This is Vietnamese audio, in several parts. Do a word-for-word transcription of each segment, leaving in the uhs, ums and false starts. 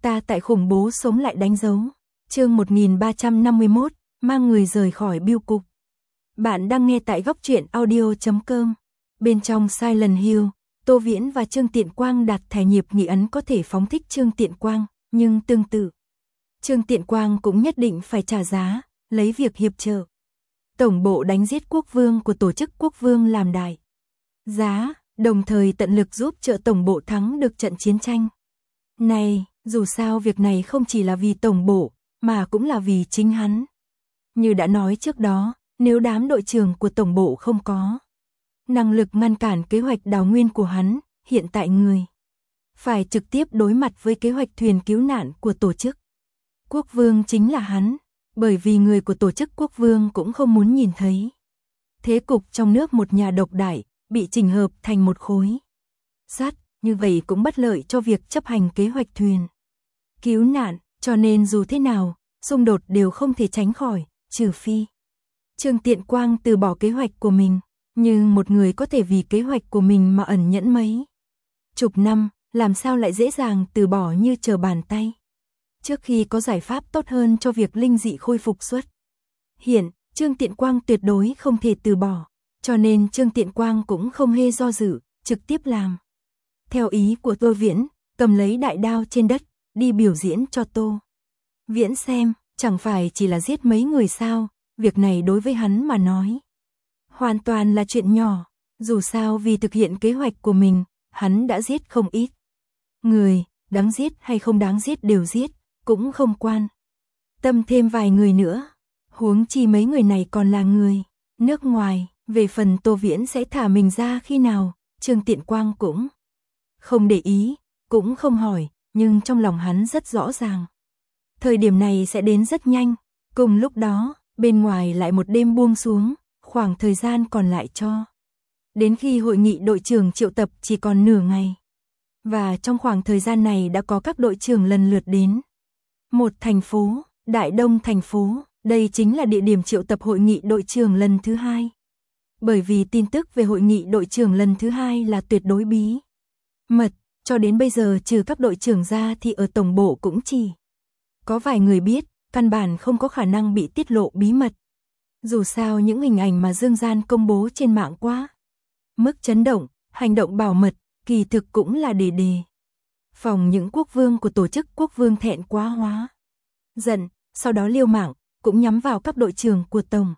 Ta tại khủng bố sống lại đánh dấu. Chương một nghìn ba trăm năm mươi mốt, mang người rời khỏi bưu cục. Bạn đang nghe tại góc truyện audio chấm com. Bên trong Silent Hill, Tô Viễn và Trương Tiện Quang đặt thẻ nghiệp nghị ấn có thể phóng thích Trương Tiện Quang, nhưng tương tự, Trương Tiện Quang cũng nhất định phải trả giá, lấy việc hiệp trợ tổng bộ đánh giết quốc vương của tổ chức quốc vương làm đại giá, đồng thời tận lực giúp trợ tổng bộ thắng được trận chiến tranh này. Dù sao việc này không chỉ là vì tổng bộ, mà cũng là vì chính hắn. Như đã nói trước đó, nếu đám đội trưởng của tổng bộ không có năng lực ngăn cản kế hoạch đào nguyên của hắn, hiện tại người phải trực tiếp đối mặt với kế hoạch thuyền cứu nạn của tổ chức quốc vương chính là hắn, bởi vì người của tổ chức quốc vương cũng không muốn nhìn thấy thế cục trong nước một nhà độc đại bị chỉnh hợp thành một khối sắt, như vậy cũng bất lợi cho việc chấp hành kế hoạch thuyền cứu nạn, cho nên dù thế nào, xung đột đều không thể tránh khỏi, trừ phi Trương Tiện Quang từ bỏ kế hoạch của mình, nhưng một người có thể vì kế hoạch của mình mà ẩn nhẫn mấy chục năm, làm sao lại dễ dàng từ bỏ như trở bàn tay. Trước khi có giải pháp tốt hơn cho việc linh dị khôi phục xuất hiện, Trương Tiện Quang tuyệt đối không thể từ bỏ, cho nên Trương Tiện Quang cũng không hề do dự, trực tiếp làm theo ý của Tô Viễn, cầm lấy đại đao trên đất, đi biểu diễn cho Tô Viễn xem, chẳng phải chỉ là giết mấy người sao, việc này đối với hắn mà nói hoàn toàn là chuyện nhỏ, dù sao vì thực hiện kế hoạch của mình, hắn đã giết không ít người, đáng giết hay không đáng giết đều giết, cũng không quan tâm thêm vài người nữa, huống chi mấy người này còn là người nước ngoài. Về phần Tô Viễn sẽ thả mình ra khi nào, Trương Tiện Quang cũng không để ý, cũng không hỏi, nhưng trong lòng hắn rất rõ ràng. Thời điểm này sẽ đến rất nhanh, cùng lúc đó, bên ngoài lại một đêm buông xuống, khoảng thời gian còn lại cho đến khi hội nghị đội trưởng triệu tập chỉ còn nửa ngày. Và trong khoảng thời gian này đã có các đội trưởng lần lượt đến một thành phố, Đại Đông thành phố, đây chính là địa điểm triệu tập hội nghị đội trưởng lần thứ hai. Bởi vì tin tức về hội nghị đội trưởng lần thứ hai là tuyệt đối bí mật, cho đến bây giờ trừ các đội trưởng ra thì ở tổng bộ cũng chỉ có vài người biết, căn bản không có khả năng bị tiết lộ bí mật. Dù sao những hình ảnh mà Dương Gian công bố trên mạng quá mức chấn động, hành động bảo mật, kỳ thực cũng là để đề phòng những quốc vương của tổ chức quốc vương thẹn quá hóa giận, sau đó liều mạng, cũng nhắm vào các đội trưởng của tổng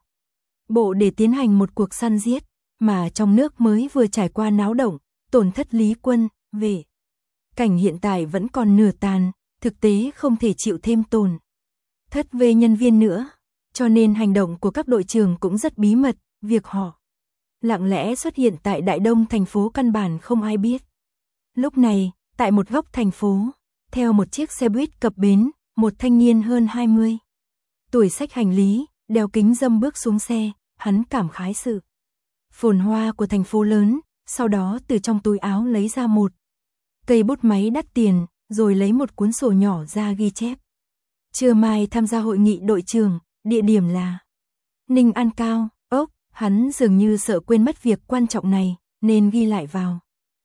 bộ để tiến hành một cuộc săn giết, mà trong nước mới vừa trải qua náo động, tổn thất Lý Quân, về cảnh hiện tại vẫn còn nửa tàn, thực tế không thể chịu thêm tổn thất về nhân viên nữa, cho nên hành động của các đội trưởng cũng rất bí mật, việc họ lặng lẽ xuất hiện tại Đại Đông thành phố căn bản không ai biết. Lúc này, tại một góc thành phố, theo một chiếc xe buýt cập bến, một thanh niên hơn hai mươi tuổi xách hành lý, đeo kính râm bước xuống xe, hắn cảm khái sự phồn hoa của thành phố lớn, sau đó từ trong túi áo lấy ra một cây bút máy đắt tiền, rồi lấy một cuốn sổ nhỏ ra ghi chép. Trưa mai tham gia hội nghị đội trưởng, địa điểm là Ninh An Cao, ốc, hắn dường như sợ quên mất việc quan trọng này, nên ghi lại vào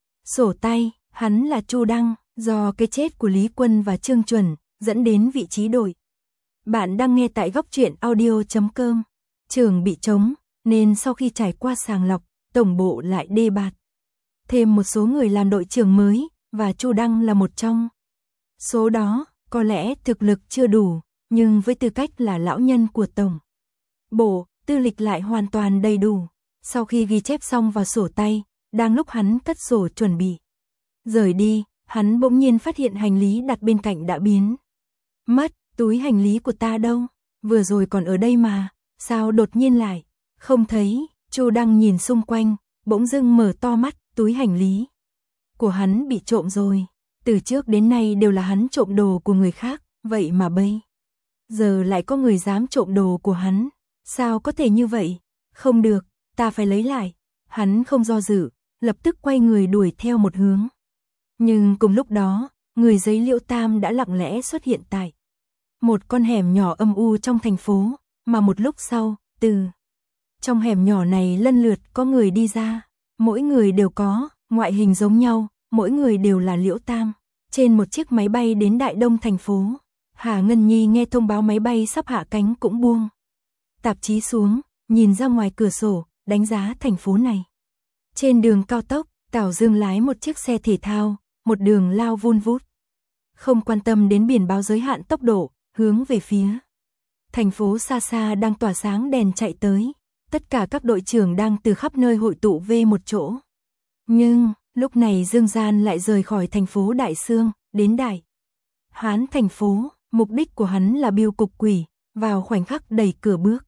sổ tay, hắn là Chu Đăng, do cái chết của Lý Quân và Trương Chuẩn, dẫn đến vị trí đổi. Bạn đang nghe tại góc truyện audio chấm com. Trường bị trống, nên sau khi trải qua sàng lọc, tổng bộ lại đề bạt thêm một số người làm đội trưởng mới, và Chu Đăng là một trong số đó. Có lẽ thực lực chưa đủ, nhưng với tư cách là lão nhân của tổng bộ, tư lịch lại hoàn toàn đầy đủ. Sau khi ghi chép xong vào sổ tay, đang lúc hắn cất sổ chuẩn bị rời đi, hắn bỗng nhiên phát hiện hành lý đặt bên cạnh đã biến mất. Túi hành lý của ta đâu? Vừa rồi còn ở đây mà, sao đột nhiên lại không thấy? Chu Đăng nhìn xung quanh, bỗng dưng mở to mắt, túi hành lý của hắn bị trộm rồi. Từ trước đến nay đều là hắn trộm đồ của người khác, vậy mà bây giờ lại có người dám trộm đồ của hắn. Sao có thể như vậy? Không được, ta phải lấy lại. Hắn không do dự, lập tức quay người đuổi theo một hướng. Nhưng cùng lúc đó, người giấy Liễu Tam đã lặng lẽ xuất hiện tại một con hẻm nhỏ âm u trong thành phố, mà một lúc sau, từ trong hẻm nhỏ này lần lượt có người đi ra, mỗi người đều có ngoại hình giống nhau, mỗi người đều là Liễu Tam. trên một chiếc máy bay đến Đại Đông thành phố. Hà Ngân Nhi nghe thông báo máy bay sắp hạ cánh cũng buông tạp chí xuống, nhìn ra ngoài cửa sổ, đánh giá thành phố này. Trên đường cao tốc, Tào Dương lái một chiếc xe thể thao, một đường lao vun vút. Không quan tâm đến biển báo giới hạn tốc độ, hướng về phía thành phố xa xa đang tỏa sáng đèn chạy tới. Tất cả các đội trưởng đang từ khắp nơi hội tụ về một chỗ. Nhưng, lúc này Dương Gian lại rời khỏi thành phố Đại Sương, đến Đại Hán thành phố. Mục đích của hắn là biêu cục quỷ, vào khoảnh khắc đẩy cửa bước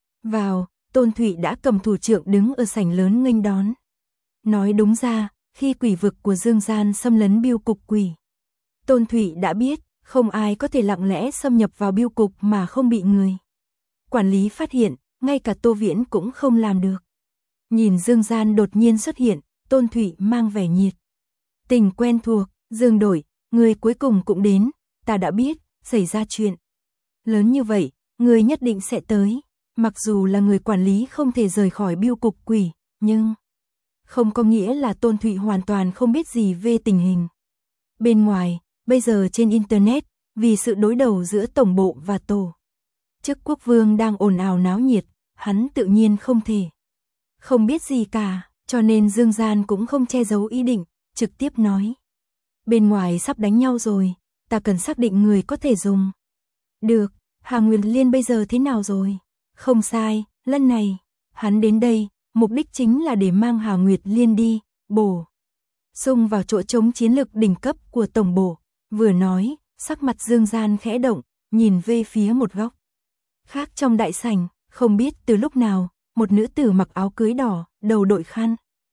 vào, Tôn Thụy đã cầm thủ trượng đứng ở sảnh lớn nghênh đón. Nói đúng ra, khi quỷ vực của Dương Gian xâm lấn biêu cục quỷ, Tôn Thụy đã biết, không ai có thể lặng lẽ xâm nhập vào biêu cục mà không bị người quản lý phát hiện, ngay cả Tô Viễn cũng không làm được. Nhìn Dương Gian đột nhiên xuất hiện, Tôn Thụy mang vẻ nhiệt tình quen thuộc, Dương đội, người cuối cùng cũng đến, ta đã biết, xảy ra chuyện lớn như vậy, người nhất định sẽ tới. Mặc dù là người quản lý không thể rời khỏi biêu cục quỷ, nhưng không có nghĩa là Tôn Thụy hoàn toàn không biết gì về tình hình bên ngoài. Bây giờ trên Internet, vì sự đối đầu giữa tổng bộ và tổ chức quốc vương đang ồn ào náo nhiệt, hắn tự nhiên không thể không biết gì cả, cho nên Dương Gian cũng không che giấu ý định, trực tiếp nói. Bên ngoài sắp đánh nhau rồi, ta cần xác định người có thể dùng. Được, Hà Nguyệt Liên bây giờ thế nào rồi? Không sai, lần này, hắn đến đây, mục đích chính là để mang Hà Nguyệt Liên đi, bổ sung vào chỗ trống chiến lược đỉnh cấp của tổng bộ. Vừa nói, sắc mặt Dương Gian khẽ động, nhìn về phía một góc khác trong đại sảnh, không biết từ lúc nào, một nữ tử mặc áo cưới đỏ, đầu đội khăn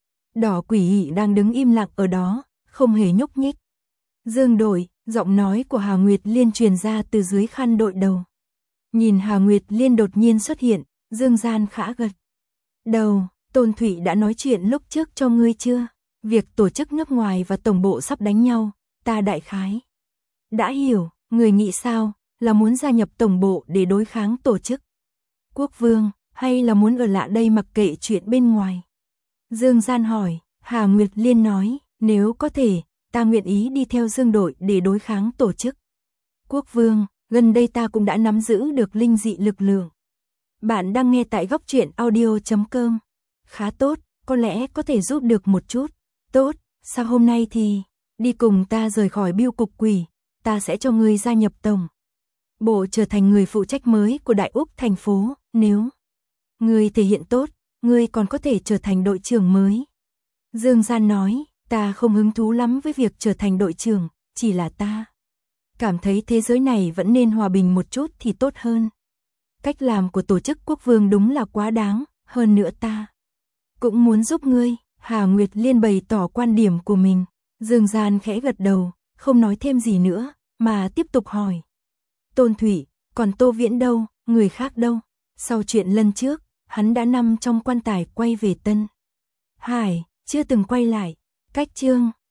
đỏ quỷ dị đang đứng im lặng ở đó, không hề nhúc nhích. Dương đội, giọng nói của Hà Nguyệt Liên truyền ra từ dưới khăn đội đầu. Nhìn Hà Nguyệt Liên đột nhiên xuất hiện, Dương Gian khẽ gật đầu. Tôn Thụy đã nói chuyện lúc trước cho ngươi chưa? Việc tổ chức nước ngoài và tổng bộ sắp đánh nhau, ta đại khái đã hiểu. Người nghĩ sao, là muốn gia nhập tổng bộ để đối kháng tổ chức quốc vương, hay là muốn ở lại đây mặc kệ chuyện bên ngoài? Dương Gian hỏi. Hà Nguyệt Liên nói, nếu có thể, ta nguyện ý đi theo Dương đội để đối kháng tổ chức quốc vương. Gần đây ta cũng đã nắm giữ được linh dị lực lượng. Bạn đang nghe tại góc truyện audio chấm com. Khá tốt, có lẽ có thể giúp được một chút. Tốt, sao hôm nay thì đi cùng ta rời khỏi biêu cục quỷ, ta sẽ cho ngươi gia nhập tổng bộ, trở thành người phụ trách mới của Đại Úc thành phố. Nếu ngươi thể hiện tốt, ngươi còn có thể trở thành đội trưởng mới. Dương Gian nói, ta không hứng thú lắm với việc trở thành đội trưởng, chỉ là ta cảm thấy thế giới này vẫn nên hòa bình một chút thì tốt hơn. Cách làm của tổ chức quốc vương đúng là quá đáng, hơn nữa ta cũng muốn giúp ngươi. Hà Nguyệt Liên bày tỏ quan điểm của mình. Dương Gian khẽ gật đầu, không nói thêm gì nữa, mà tiếp tục hỏi. Tôn Thụy, còn Tô Viễn đâu, người khác đâu? Sau chuyện lần trước, hắn đã nằm trong quan tài quay về Tân Hải, chưa từng quay lại. Cách chương